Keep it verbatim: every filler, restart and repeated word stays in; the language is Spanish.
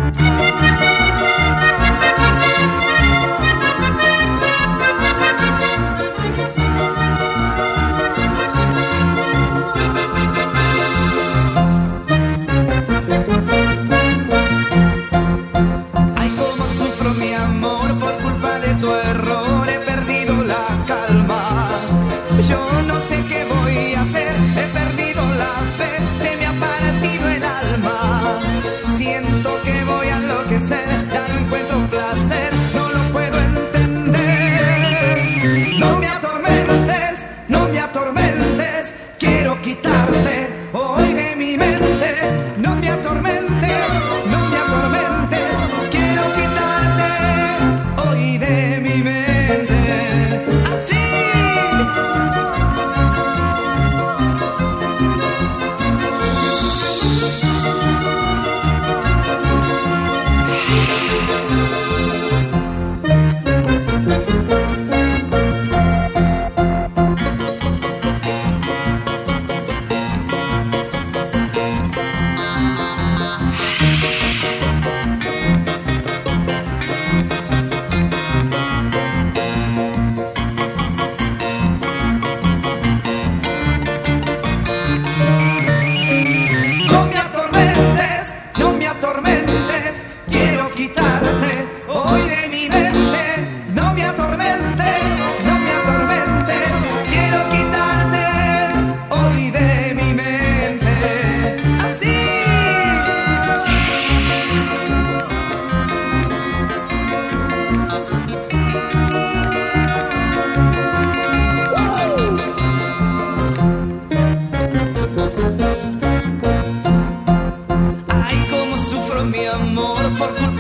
Yo no sé qué voy a hacer, he perdido la fe, se me ha partido el alma. Siento que voy a enloquecer, ya no encuentro placer, no lo puedo entender. No me atormentes, no me atormentes, quiero quitarte hoy de mi mente. No me atormentes, no me atormentes, quiero quitarte hoy de mi mente. Así. No me atormentes, quiero quitarte hoy de mi mente. No me atormentes, no me atormentes, quiero quitarte hoy de mi mente. Así. Ay, cómo sufro mi amor por culpa